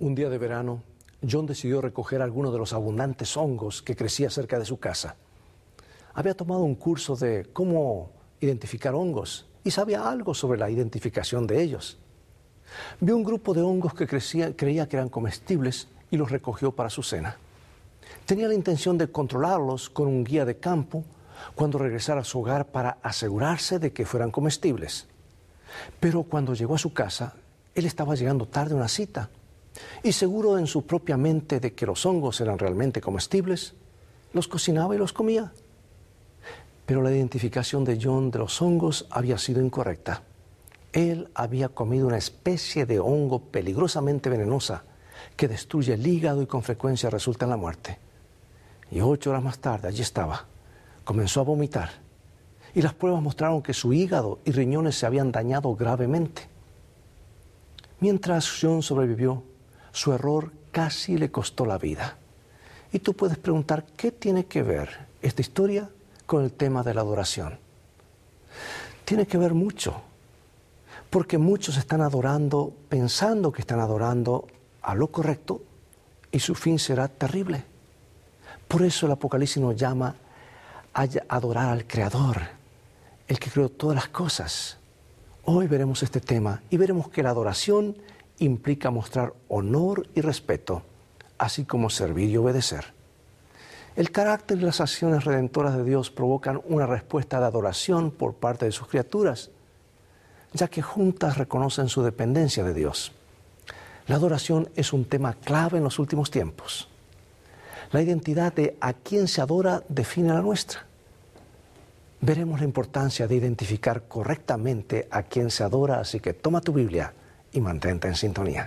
Un día de verano, John decidió recoger algunos de los abundantes hongos que crecía cerca de su casa. Había tomado un curso de cómo identificar hongos y sabía algo sobre la identificación de ellos. Vio un grupo de hongos que creía que eran comestibles y los recogió para su cena. Tenía la intención de controlarlos con un guía de campo cuando regresara a su hogar para asegurarse de que fueran comestibles. Pero cuando llegó a su casa, él estaba llegando tarde a una cita y seguro en su propia mente de que los hongos eran realmente comestibles, los cocinaba y los comía. Pero la identificación de John de los hongos había sido incorrecta. Él había comido una especie de hongo peligrosamente venenosa que destruye el hígado y con frecuencia resulta en la muerte. Y 8 horas más tarde, allí estaba. Comenzó a vomitar. Y las pruebas mostraron que su hígado y riñones se habían dañado gravemente. Mientras John sobrevivió, su error casi le costó la vida. Y tú puedes preguntar, ¿qué tiene que ver esta historia con el tema de la adoración? Tiene que ver mucho, porque muchos están adorando, pensando que están adorando a lo correcto, y su fin será terrible. Por eso el Apocalipsis nos llama a adorar al Creador, el que creó todas las cosas. Hoy veremos este tema y veremos que la adoración implica mostrar honor y respeto, así como servir y obedecer. El carácter y las acciones redentoras de Dios provocan una respuesta de adoración por parte de sus criaturas, ya que juntas reconocen su dependencia de Dios. La adoración es un tema clave en los últimos tiempos. La identidad de a quién se adora define la nuestra. Veremos la importancia de identificar correctamente a quién se adora, así que toma tu Biblia y mantente en sintonía.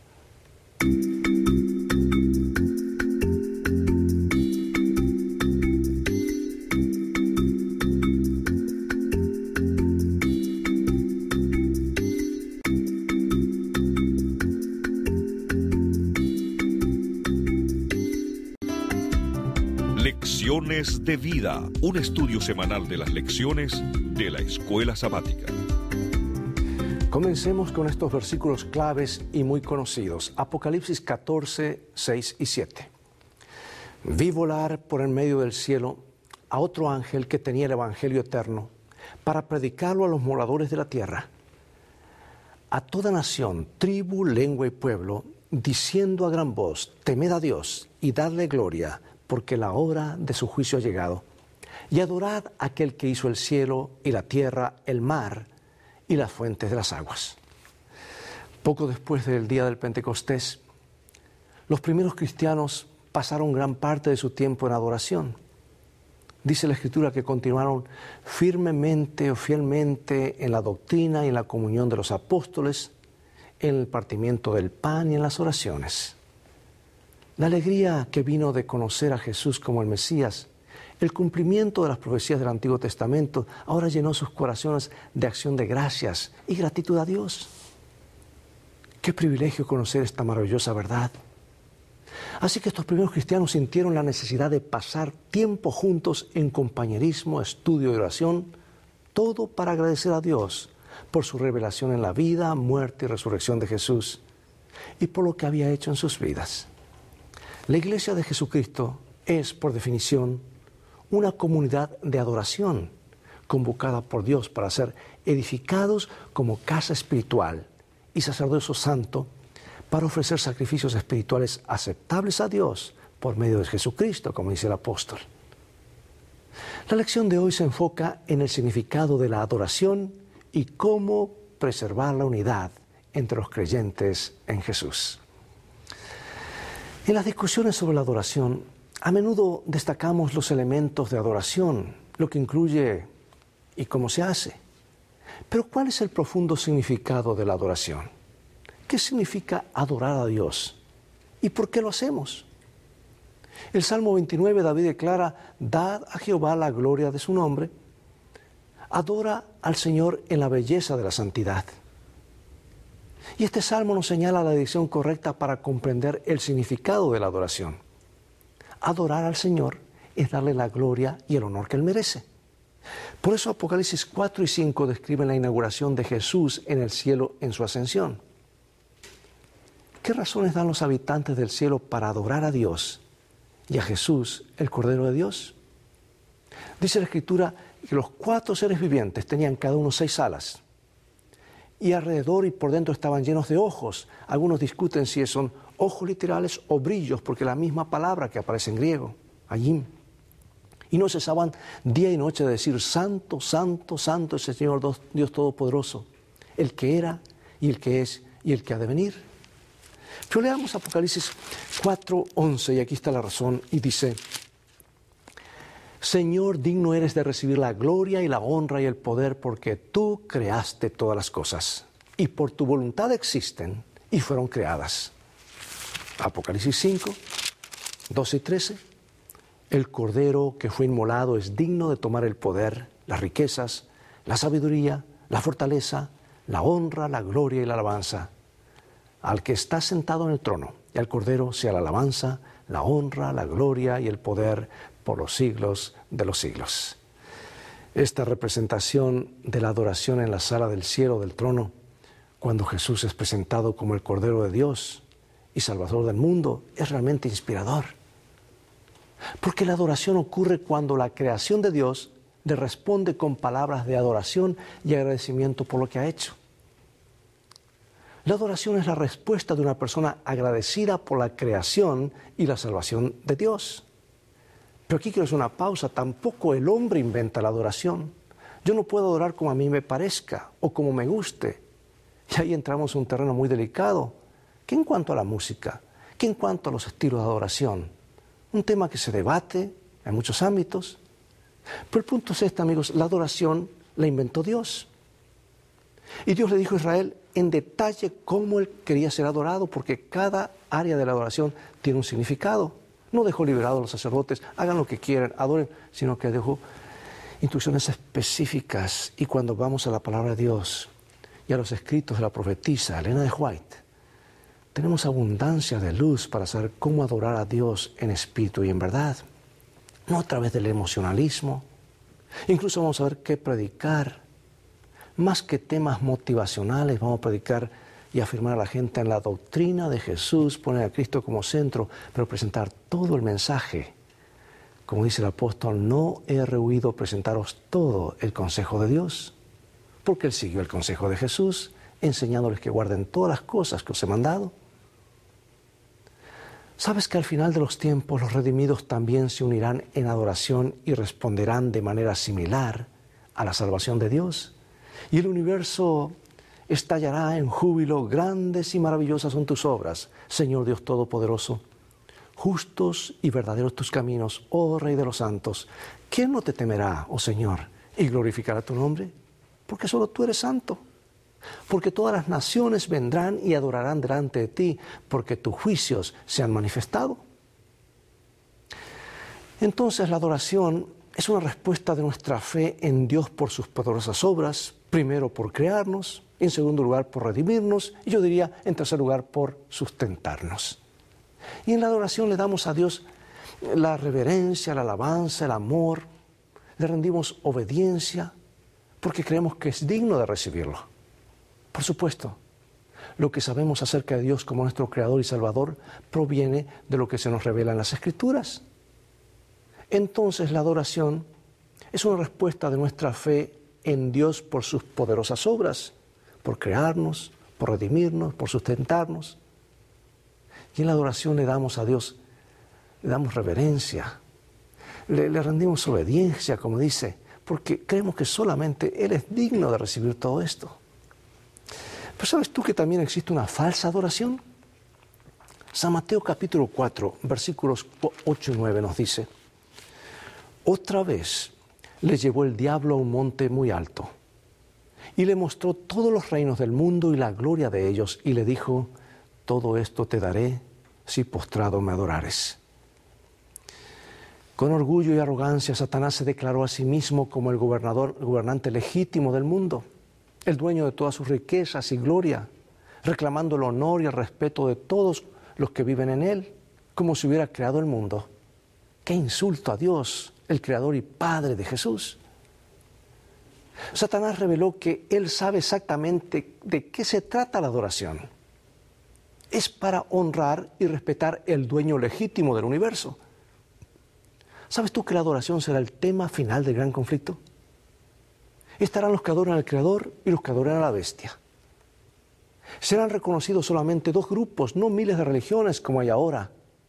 Lecciones de Vida, un estudio semanal de las lecciones de la Escuela Sabática. Comencemos con estos versículos claves y muy conocidos. Apocalipsis 14, 6 y 7. Vi volar por en medio del cielo a otro ángel que tenía el Evangelio eterno para predicarlo a los moradores de la tierra, a toda nación, tribu, lengua y pueblo, diciendo a gran voz, temed a Dios y dadle gloria, porque la hora de su juicio ha llegado. Y adorad a aquel que hizo el cielo y la tierra, el mar y las fuentes de las aguas. Poco después del día del Pentecostés, los primeros cristianos pasaron gran parte de su tiempo en adoración. Dice la Escritura que continuaron firmemente o fielmente en la doctrina y en la comunión de los apóstoles, en el partimiento del pan y en las oraciones. La alegría que vino de conocer a Jesús como el Mesías, el cumplimiento de las profecías del Antiguo Testamento, ahora llenó sus corazones de acción de gracias y gratitud a Dios. Qué privilegio conocer esta maravillosa verdad. Así que estos primeros cristianos sintieron la necesidad de pasar tiempo juntos en compañerismo, estudio y oración, todo para agradecer a Dios por su revelación en la vida, muerte y resurrección de Jesús y por lo que había hecho en sus vidas. La Iglesia de Jesucristo es, por definición, una comunidad de adoración convocada por Dios para ser edificados como casa espiritual y sacerdocio santo para ofrecer sacrificios espirituales aceptables a Dios por medio de Jesucristo, como dice el apóstol. La lección de hoy se enfoca en el significado de la adoración y cómo preservar la unidad entre los creyentes en Jesús. En las discusiones sobre la adoración, a menudo destacamos los elementos de adoración, lo que incluye y cómo se hace. Pero ¿cuál es el profundo significado de la adoración? ¿Qué significa adorar a Dios? ¿Y por qué lo hacemos? El Salmo 29, David declara, dad a Jehová la gloria de su nombre. Adora al Señor en la belleza de la santidad. Y este salmo nos señala la dirección correcta para comprender el significado de la adoración. Adorar al Señor es darle la gloria y el honor que Él merece. Por eso Apocalipsis 4 y 5 describen la inauguración de Jesús en el cielo en su ascensión. ¿Qué ¿qué razones dan los habitantes del cielo para adorar a Dios y a Jesús, el Cordero de Dios? Dice la Escritura que los 4 seres vivientes tenían cada uno 6 alas. Y alrededor y por dentro estaban llenos de ojos. Algunos discuten si son ojos literales o brillos, porque la misma palabra que aparece en griego, allí. Y no cesaban día y noche de decir, Santo, Santo, Santo es el Señor Dios Todopoderoso, el que era y el que es y el que ha de venir. Pero leamos Apocalipsis 4:11, y aquí está la razón, y dice, Señor, digno eres de recibir la gloria y la honra y el poder, porque tú creaste todas las cosas, y por tu voluntad existen y fueron creadas. Apocalipsis 5, 12 y 13. El Cordero que fue inmolado es digno de tomar el poder, las riquezas, la sabiduría, la fortaleza, la honra, la gloria y la alabanza. Al que está sentado en el trono, y al Cordero sea la alabanza, la honra, la gloria y el poder por los siglos de los siglos. Esta representación de la adoración en la sala del cielo del trono, cuando Jesús es presentado como el Cordero de Dios y Salvador del mundo, es realmente inspirador. Porque la adoración ocurre cuando la creación de Dios le responde con palabras de adoración y agradecimiento por lo que ha hecho. La adoración es la respuesta de una persona agradecida por la creación y la salvación de Dios. Pero aquí quiero hacer una pausa. Tampoco el hombre inventa la adoración. Yo no puedo adorar como a mí me parezca o como me guste. Y ahí entramos en un terreno muy delicado. ¿Qué en cuanto a la música? ¿Qué en cuanto a los estilos de adoración? Un tema que se debate en muchos ámbitos. Pero el punto es este, amigos, la adoración la inventó Dios. Y Dios le dijo a Israel en detalle cómo él quería ser adorado, porque cada área de la adoración tiene un significado. No dejó liberados a los sacerdotes, hagan lo que quieran, adoren, sino que dejó instrucciones específicas. Y cuando vamos a la palabra de Dios y a los escritos de la profetisa Elena de White, tenemos abundancia de luz para saber cómo adorar a Dios en espíritu y en verdad, no a través del emocionalismo. Incluso vamos a ver qué predicar. Más que temas motivacionales, vamos a predicar y afirmar a la gente en la doctrina de Jesús, poner a Cristo como centro, pero presentar todo el mensaje. Como dice el apóstol, no he rehuido presentaros todo el consejo de Dios, porque él siguió el consejo de Jesús, enseñándoles que guarden todas las cosas que os he mandado. ¿Sabes que al final de los tiempos los redimidos también se unirán en adoración y responderán de manera similar a la salvación de Dios? Y el universo estallará en júbilo, grandes y maravillosas son tus obras, Señor Dios Todopoderoso. Justos y verdaderos tus caminos, oh Rey de los santos. ¿Quién no te temerá, oh Señor, y glorificará tu nombre? Porque solo tú eres santo. Porque todas las naciones vendrán y adorarán delante de ti, porque tus juicios se han manifestado. Entonces la adoración es una respuesta de nuestra fe en Dios por sus poderosas obras, primero por crearnos, en segundo lugar por redimirnos, y yo diría en tercer lugar por sustentarnos. Y en la adoración le damos a Dios la reverencia, la alabanza, el amor, le rendimos obediencia, porque creemos que es digno de recibirlo. Por supuesto, lo que sabemos acerca de Dios como nuestro Creador y Salvador proviene de lo que se nos revela en las Escrituras. Entonces la adoración es una respuesta de nuestra fe en Dios por sus poderosas obras, por crearnos, por redimirnos, por sustentarnos. Y en la adoración le damos a Dios, le damos reverencia, le rendimos obediencia, como dice, porque creemos que solamente Él es digno de recibir todo esto. Pero ¿sabes tú que también existe una falsa adoración? San Mateo capítulo 4, versículos 8 y 9 nos dice: otra vez le llevó el diablo a un monte muy alto y le mostró todos los reinos del mundo y la gloria de ellos, y le dijo: todo esto te daré si postrado me adorares. Con orgullo y arrogancia, Satanás se declaró a sí mismo como el gobernante legítimo del mundo, el dueño de todas sus riquezas y gloria, reclamando el honor y el respeto de todos los que viven en él, como si hubiera creado el mundo. ¡Qué insulto a Dios, el Creador y Padre de Jesús! Satanás reveló que él sabe exactamente de qué se trata la adoración. es para honrar y respetar el dueño legítimo del universo. ¿Sabes tú que la adoración será el tema final del gran conflicto? Estarán los que adoran al Creador y los que adoran a la bestia. Serán reconocidos solamente dos grupos, no miles de religiones como hay ahora.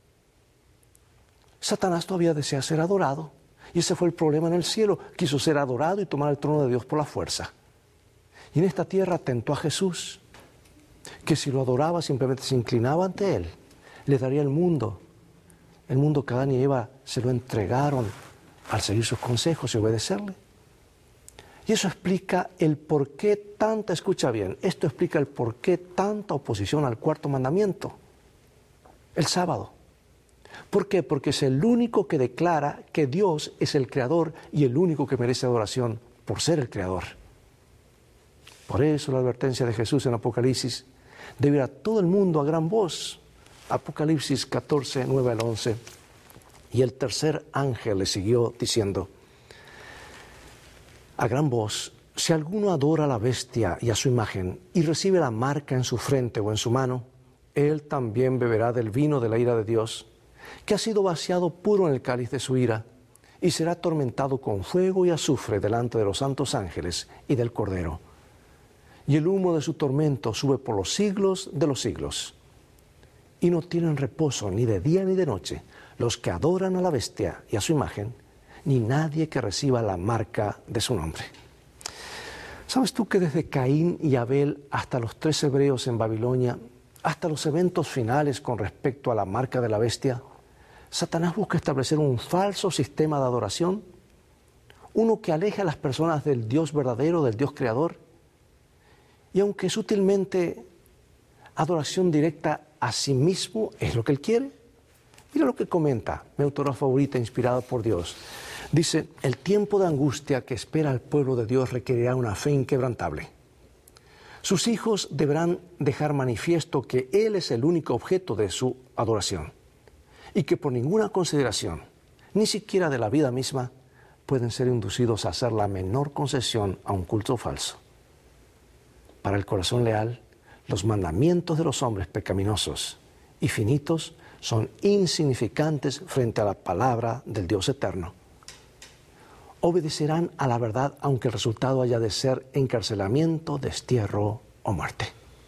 Satanás todavía desea ser adorado, y ese fue el problema en el cielo. Quiso ser adorado y tomar el trono de Dios por la fuerza. Y en esta tierra tentó a Jesús, que si lo adoraba simplemente se inclinaba ante Él, le daría el mundo que Adán y Eva se lo entregaron al seguir sus consejos y obedecerle. Y eso explica el por qué tanta, escucha bien, esto explica el por qué tanta oposición al cuarto mandamiento, el sábado. ¿Por qué? Porque es el único que declara que Dios es el creador y el único que merece adoración por ser el creador. Por eso la advertencia de Jesús en Apocalipsis debe ir a todo el mundo a gran voz. Apocalipsis 14, 9 al 11. Y el tercer ángel le siguió diciendo, a gran voz, si alguno adora a la bestia y a su imagen y recibe la marca en su frente o en su mano, él también beberá del vino de la ira de Dios, que ha sido vaciado puro en el cáliz de su ira, y será atormentado con fuego y azufre delante de los santos ángeles y del Cordero. Y el humo de su tormento sube por los siglos de los siglos. Y no tienen reposo ni de día ni de noche los que adoran a la bestia y a su imagen, ni nadie que reciba la marca de su nombre. ¿Sabes tú que desde Caín y Abel hasta los 3 hebreos en Babilonia, hasta los eventos finales con respecto a la marca de la bestia, Satanás busca establecer un falso sistema de adoración, uno que aleja a las personas del Dios verdadero, del Dios creador? Y aunque sutilmente adoración directa a sí mismo es lo que él quiere, mira lo que comenta mi autora favorita inspirada por Dios. Dice, el tiempo de angustia que espera al pueblo de Dios requerirá una fe inquebrantable. Sus hijos deberán dejar manifiesto que Él es el único objeto de su adoración y que por ninguna consideración, ni siquiera de la vida misma, pueden ser inducidos a hacer la menor concesión a un culto falso. Para el corazón leal, los mandamientos de los hombres pecaminosos y finitos son insignificantes frente a la palabra del Dios eterno. Obedecerán a la verdad aunque el resultado haya de ser encarcelamiento, destierro o muerte.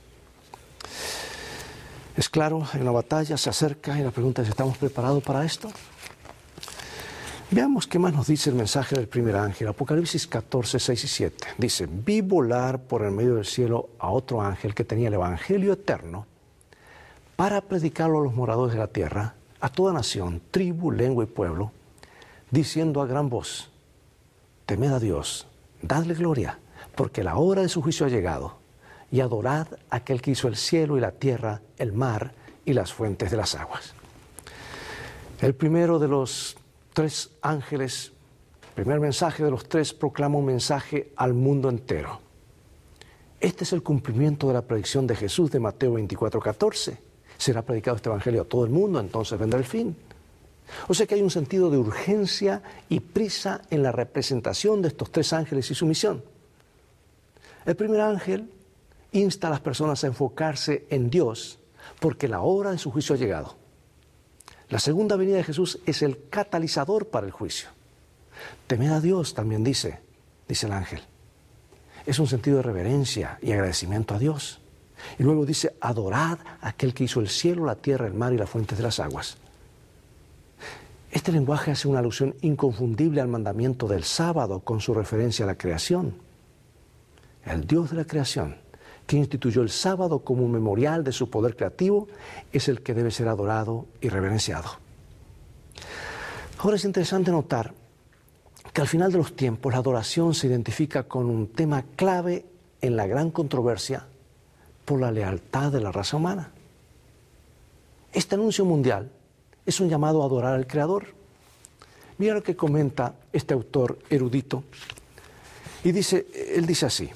Es claro, en la batalla se acerca y la pregunta es, ¿estamos preparados para esto? Veamos qué más nos dice el mensaje del primer ángel. Apocalipsis 14, 6 y 7. Dice, vi volar por el medio del cielo a otro ángel que tenía el evangelio eterno para predicarlo a los moradores de la tierra, a toda nación, tribu, lengua y pueblo, diciendo a gran voz, temed a Dios, dadle gloria, porque la hora de su juicio ha llegado, y adorad a aquel que hizo el cielo y la tierra, el mar y las fuentes de las aguas. El primero de los 3 ángeles, el primer mensaje de los 3 proclama un mensaje al mundo entero. Este es el cumplimiento de la predicción de Jesús de Mateo 24, 14. Será predicado este evangelio a todo el mundo, entonces vendrá el fin. O sea que hay un sentido de urgencia y prisa en la representación de estos 3 ángeles y su misión. El primer ángel insta a las personas a enfocarse en Dios porque la hora de su juicio ha llegado. La segunda venida de Jesús es el catalizador para el juicio. Temed a Dios, también dice el ángel. Es un sentido de reverencia y agradecimiento a Dios. Y luego dice, adorad a aquel que hizo el cielo, la tierra, el mar y las fuentes de las aguas. Este lenguaje hace una alusión inconfundible al mandamiento del sábado con su referencia a la creación. El Dios de la creación, que instituyó el sábado como un memorial de su poder creativo, es el que debe ser adorado y reverenciado. Ahora es interesante notar que al final de los tiempos la adoración se identifica con un tema clave en la gran controversia por la lealtad de la raza humana. Este anuncio mundial es un llamado a adorar al Creador. Mira lo que comenta este autor erudito. Y él dice así,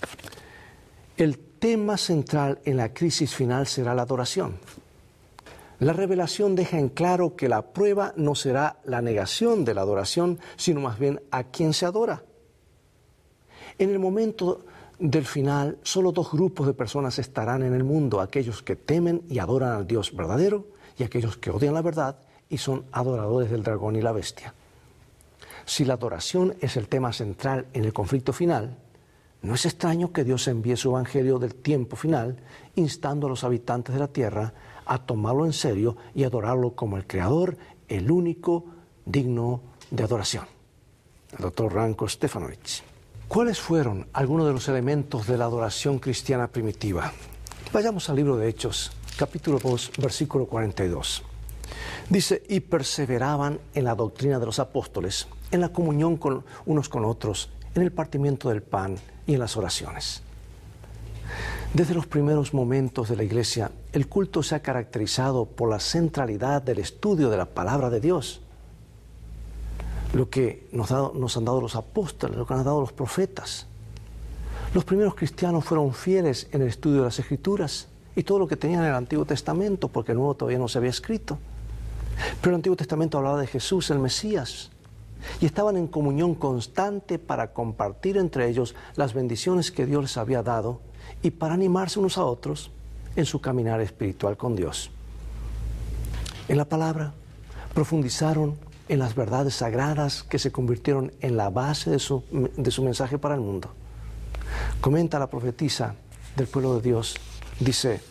el tema central en la crisis final será la adoración. La revelación deja en claro que la prueba no será la negación de la adoración, sino más bien a quien se adora. En el momento del final, solo dos grupos de personas estarán en el mundo: aquellos que temen y adoran al Dios verdadero y aquellos que odian la verdad y son adoradores del dragón y la bestia. Si la adoración es el tema central en el conflicto final, no es extraño que Dios envíe su evangelio del tiempo final, instando a los habitantes de la tierra a tomarlo en serio y adorarlo como el Creador, el único digno de adoración. El doctor Ranko Stefanovic. ¿Cuáles fueron algunos de los elementos de la adoración cristiana primitiva? Vayamos al libro de Hechos, capítulo 2, versículo 42. Dice: y perseveraban en la doctrina de los apóstoles, en la comunión con unos con otros, en el partimiento del pan y en las oraciones. Desde los primeros momentos de la Iglesia, el culto se ha caracterizado por la centralidad del estudio de la palabra de Dios. Lo que nos han dado los apóstoles, lo que nos han dado los profetas. Los primeros cristianos fueron fieles en el estudio de las Escrituras y todo lo que tenían en el Antiguo Testamento, porque el Nuevo todavía no se había escrito. Pero el Antiguo Testamento hablaba de Jesús, el Mesías, y estaban en comunión constante para compartir entre ellos las bendiciones que Dios les había dado y para animarse unos a otros en su caminar espiritual con Dios. En la palabra profundizaron en las verdades sagradas que se convirtieron en la base de su mensaje para el mundo. Comenta la profetisa del pueblo de Dios, dice: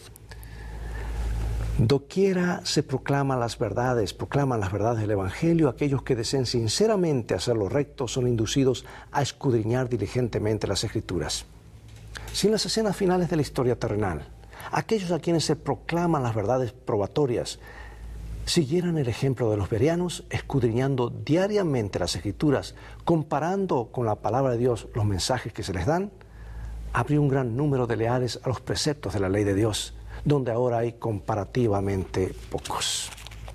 doquiera se proclaman las verdades del Evangelio, aquellos que deseen sinceramente hacer lo recto son inducidos a escudriñar diligentemente las Escrituras. Si en las escenas finales de la historia terrenal, aquellos a quienes se proclaman las verdades probatorias siguieran el ejemplo de los bereanos, escudriñando diariamente las Escrituras, comparando con la palabra de Dios los mensajes que se les dan, habría un gran número de leales a los preceptos de la ley de Dios, donde ahora hay comparativamente pocos.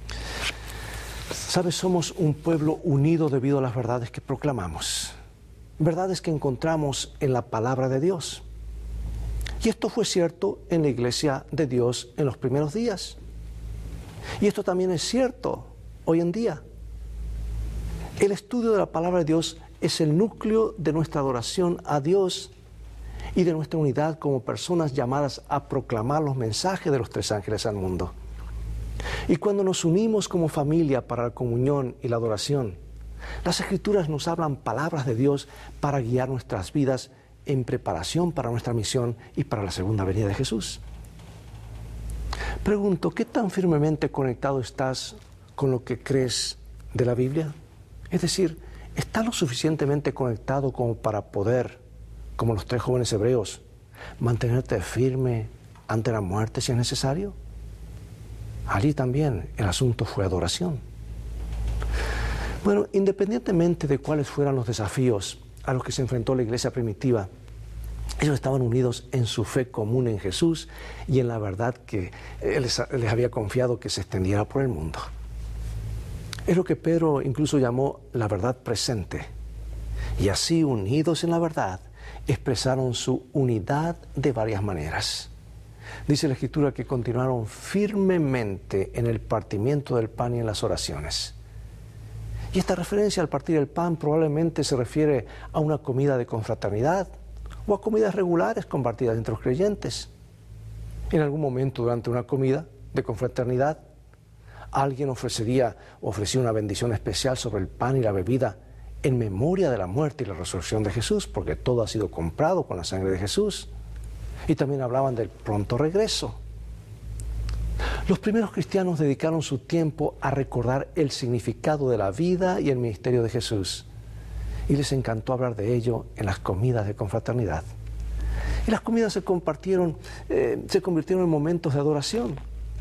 ¿Sabes? Somos un pueblo unido debido a las verdades que proclamamos, verdades que encontramos en la palabra de Dios. Y esto fue cierto en la iglesia de Dios en los primeros días. Y esto también es cierto hoy en día. El estudio de la palabra de Dios es el núcleo de nuestra adoración a Dios y de nuestra unidad como personas llamadas a proclamar los mensajes de los tres ángeles al mundo. Y cuando nos unimos como familia para la comunión y la adoración, las Escrituras nos hablan palabras de Dios para guiar nuestras vidas en preparación para nuestra misión y para la segunda venida de Jesús. Pregunto, ¿qué tan firmemente conectado estás con lo que crees de la Biblia? Es decir, ¿estás lo suficientemente conectado como para poder, como los tres jóvenes hebreos, mantenerte firme ante la muerte si es necesario? Allí también el asunto fue adoración. Bueno, independientemente de cuáles fueran los desafíos a los que se enfrentó la iglesia primitiva, ellos estaban unidos en su fe común en Jesús y en la verdad que Él les había confiado que se extendiera por el mundo. Es lo que Pedro incluso llamó la verdad presente. Y así, unidos en la verdad, expresaron su unidad de varias maneras. Dice la Escritura que continuaron firmemente en el partimiento del pan y en las oraciones. Y esta referencia al partir el pan probablemente se refiere a una comida de confraternidad o a comidas regulares compartidas entre los creyentes. En algún momento durante una comida de confraternidad, alguien ofrecía una bendición especial sobre el pan y la bebida en memoria de la muerte y la resurrección de Jesús, porque todo ha sido comprado con la sangre de Jesús. Y también hablaban del pronto regreso. Los primeros cristianos dedicaron su tiempo a recordar el significado de la vida y el ministerio de Jesús. Y les encantó hablar de ello en las comidas de confraternidad. Y las comidas se convirtieron en momentos de adoración.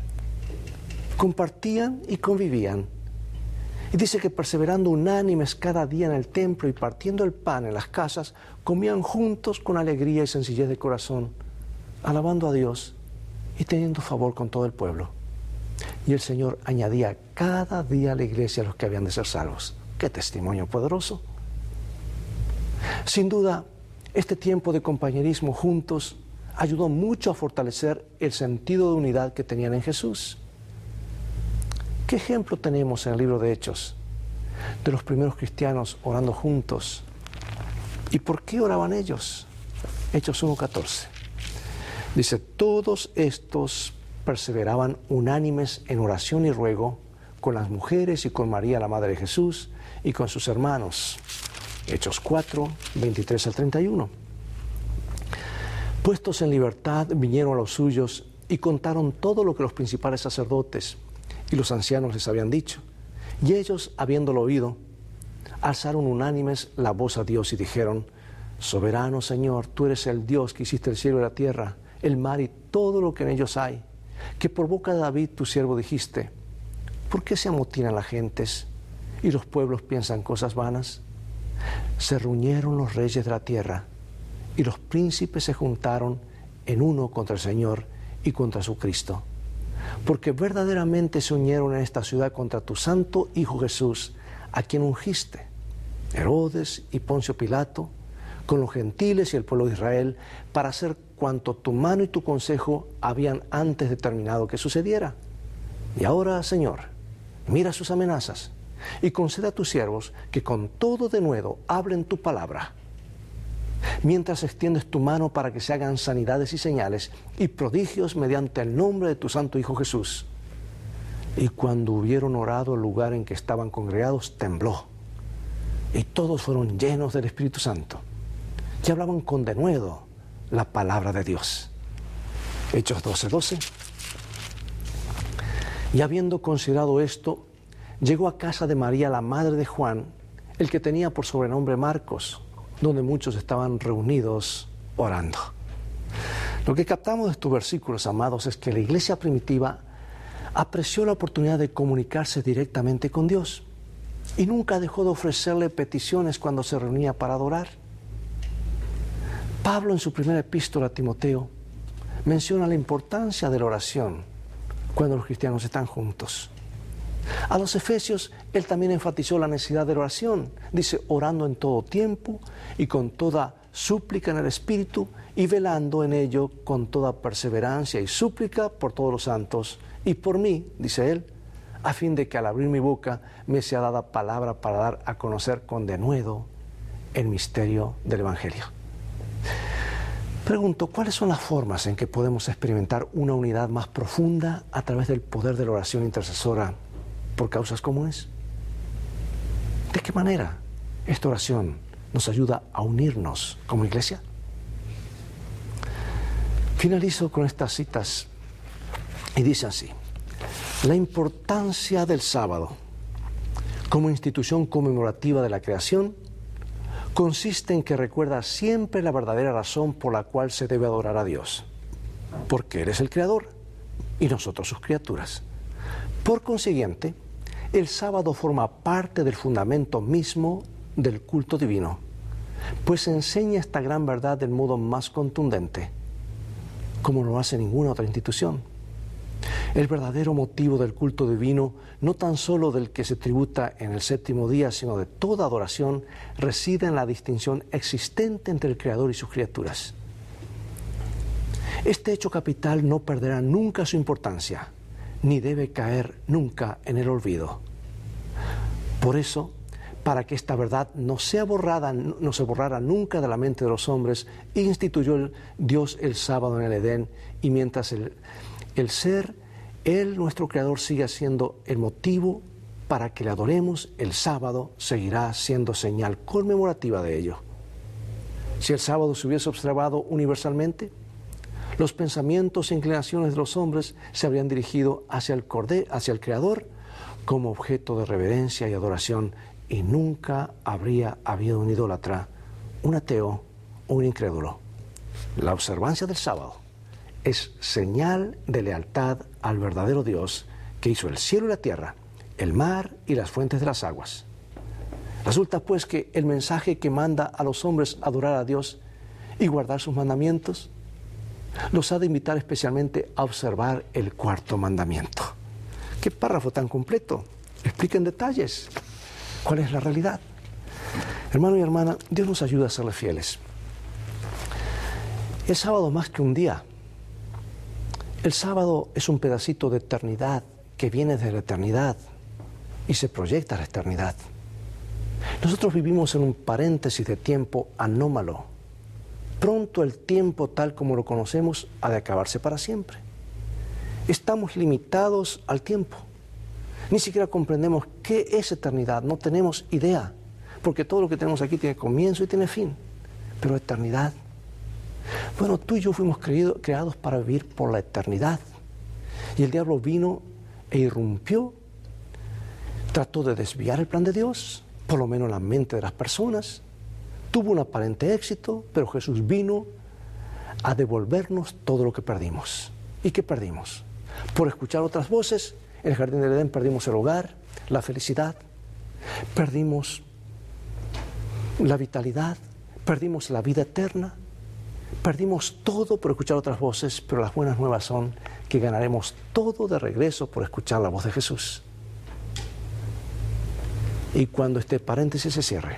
Compartían y convivían. Y dice que perseverando unánimes cada día en el templo y partiendo el pan en las casas, comían juntos con alegría y sencillez de corazón, alabando a Dios y teniendo favor con todo el pueblo. Y el Señor añadía cada día a la iglesia a los que habían de ser salvos. ¡Qué testimonio poderoso! Sin duda, este tiempo de compañerismo juntos ayudó mucho a fortalecer el sentido de unidad que tenían en Jesús. ¿Qué ejemplo tenemos en el libro de Hechos de los primeros cristianos orando juntos? ¿Y por qué oraban ellos? Hechos 1:14. Dice, todos estos perseveraban unánimes en oración y ruego con las mujeres y con María, la Madre de Jesús, y con sus hermanos. Hechos 4:23-31. Puestos en libertad, vinieron a los suyos y contaron todo lo que los principales sacerdotes y los ancianos les habían dicho. Y ellos, habiéndolo oído, alzaron unánimes la voz a Dios y dijeron, soberano Señor, tú eres el Dios que hiciste el cielo y la tierra, el mar y todo lo que en ellos hay, que por boca de David tu siervo dijiste, ¿por qué se amotinan las gentes y los pueblos piensan cosas vanas? Se reunieron los reyes de la tierra y los príncipes se juntaron en uno contra el Señor y contra su Cristo, porque verdaderamente se unieron en esta ciudad contra tu santo Hijo Jesús, a quien ungiste, Herodes y Poncio Pilato, con los gentiles y el pueblo de Israel, para hacer cuanto tu mano y tu consejo habían antes determinado que sucediera. Y ahora, Señor, mira sus amenazas y concede a tus siervos que con todo denuedo hablen tu palabra, mientras extiendes tu mano para que se hagan sanidades y señales y prodigios mediante el nombre de tu santo Hijo Jesús. Y cuando hubieron orado, el lugar en que estaban congregados tembló, y todos fueron llenos del Espíritu Santo, y hablaban con denuedo la palabra de Dios. Hechos 12:12. Y habiendo considerado esto, llegó a casa de María, la madre de Juan, el que tenía por sobrenombre Marcos, donde muchos estaban reunidos orando. Lo que captamos de estos versículos, amados, es que la iglesia primitiva apreció la oportunidad de comunicarse directamente con Dios y nunca dejó de ofrecerle peticiones cuando se reunía para adorar. Pablo, en su primera epístola a Timoteo, menciona la importancia de la oración cuando los cristianos están juntos. A los efesios, él también enfatizó la necesidad de la oración. Dice, orando en todo tiempo y con toda súplica en el Espíritu y velando en ello con toda perseverancia y súplica por todos los santos y por mí, dice él, a fin de que al abrir mi boca me sea dada palabra para dar a conocer con denuedo el misterio del Evangelio. Pregunto, ¿cuáles son las formas en que podemos experimentar una unidad más profunda a través del poder de la oración intercesora por causas comunes? ¿De qué manera esta oración nos ayuda a unirnos como iglesia? Finalizo con estas citas y dice así: la importancia del sábado como institución conmemorativa de la creación consiste en que recuerda siempre la verdadera razón por la cual se debe adorar a Dios, porque Él es el Creador y nosotros sus criaturas. Por consiguiente, el sábado forma parte del fundamento mismo del culto divino, pues enseña esta gran verdad del modo más contundente, como no hace ninguna otra institución. El verdadero motivo del culto divino, no tan solo del que se tributa en el séptimo día, sino de toda adoración, reside en la distinción existente entre el Creador y sus criaturas. Este hecho capital no perderá nunca su importancia, ni debe caer nunca en el olvido. Por eso, para que esta verdad no se borrara nunca de la mente de los hombres, instituyó Dios el sábado en el Edén, y mientras el ser, Él, nuestro Creador, sigue siendo el motivo para que le adoremos, el sábado seguirá siendo señal conmemorativa de ello. Si el sábado se hubiese observado universalmente, los pensamientos e inclinaciones de los hombres se habrían dirigido hacia el Creador como objeto de reverencia y adoración, y nunca habría habido un idólatra, un ateo o un incrédulo. La observancia del sábado es señal de lealtad al verdadero Dios que hizo el cielo y la tierra, el mar y las fuentes de las aguas. Resulta pues que el mensaje que manda a los hombres a adorar a Dios y guardar sus mandamientos los ha de invitar especialmente a observar el cuarto mandamiento. ¡Qué párrafo tan completo! Explica en detalles cuál es la realidad. Hermano y hermana, Dios nos ayuda a serle fieles. El sábado, más que un día, el sábado es un pedacito de eternidad que viene de la eternidad y se proyecta a la eternidad. Nosotros vivimos en un paréntesis de tiempo anómalo Pronto el tiempo tal como lo conocemos ha de acabarse para siempre. Estamos limitados al tiempo. Ni siquiera comprendemos qué es eternidad, no tenemos idea, porque todo lo que tenemos aquí tiene comienzo y tiene fin. Pero eternidad, bueno, tú y yo fuimos creados para vivir por la eternidad. Y el diablo vino e irrumpió, trató de desviar el plan de Dios, por lo menos en la mente de las personas. Tuvo un aparente éxito, pero Jesús vino a devolvernos todo lo que perdimos. ¿Y qué perdimos? Por escuchar otras voces, en el jardín del Edén perdimos el hogar, la felicidad, perdimos la vitalidad, perdimos la vida eterna, perdimos todo por escuchar otras voces, pero las buenas nuevas son que ganaremos todo de regreso por escuchar la voz de Jesús. Y cuando este paréntesis se cierre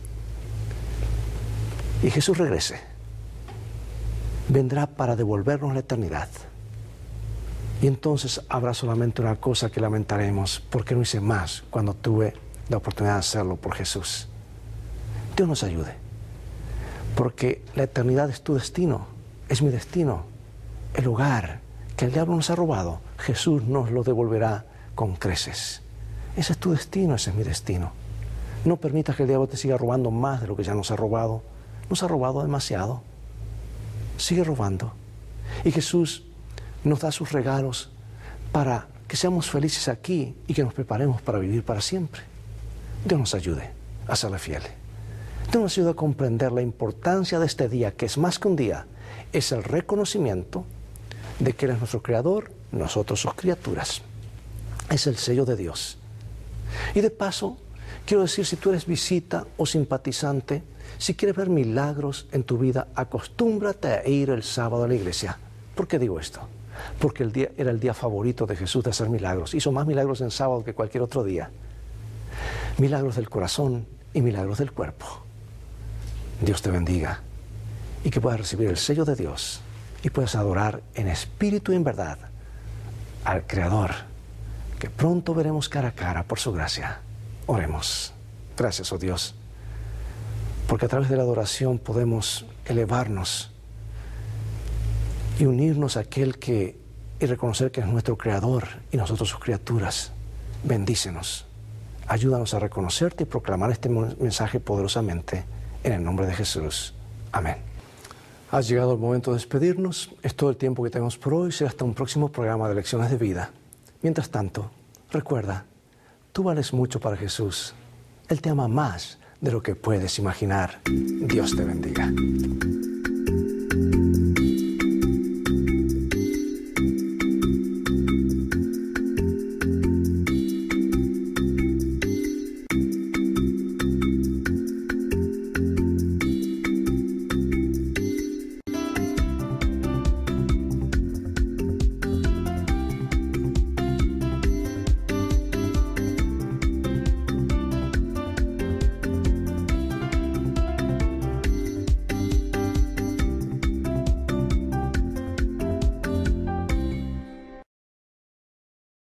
y Jesús regrese, vendrá para devolvernos la eternidad. Y entonces habrá solamente una cosa que lamentaremos, porque no hice más cuando tuve la oportunidad de hacerlo por Jesús. Dios nos ayude, porque la eternidad es tu destino, es mi destino. El hogar que el diablo nos ha robado, Jesús nos lo devolverá con creces. Ese es tu destino, ese es mi destino. No permitas que el diablo te siga robando más de lo que ya nos ha robado. Nos ha robado demasiado. Sigue robando. Y Jesús nos da sus regalos para que seamos felices aquí y que nos preparemos para vivir para siempre. Dios nos ayude a serle fieles. Dios nos ayude a comprender la importancia de este día, que es más que un día, es el reconocimiento de que Él es nuestro Creador, nosotros sus criaturas. Es el sello de Dios. Y de paso, quiero decir, si tú eres visita o simpatizante, si quieres ver milagros en tu vida, acostúmbrate a ir el sábado a la iglesia. ¿Por qué digo esto? Porque era el día favorito de Jesús de hacer milagros. Hizo más milagros en sábado que cualquier otro día. Milagros del corazón y milagros del cuerpo. Dios te bendiga y que puedas recibir el sello de Dios y puedas adorar en espíritu y en verdad al Creador, que pronto veremos cara a cara por su gracia. Oremos. Gracias, oh Dios, porque a través de la adoración podemos elevarnos y unirnos a aquel y reconocer que es nuestro Creador y nosotros sus criaturas. Bendícenos. Ayúdanos a reconocerte y proclamar este mensaje poderosamente en el nombre de Jesús. Amén. Ha llegado el momento de despedirnos. Es todo el tiempo que tenemos por hoy. Será hasta un próximo programa de Lecciones de Vida. Mientras tanto, recuerda, tú vales mucho para Jesús. Él te ama más de lo que puedes imaginar. Dios te bendiga.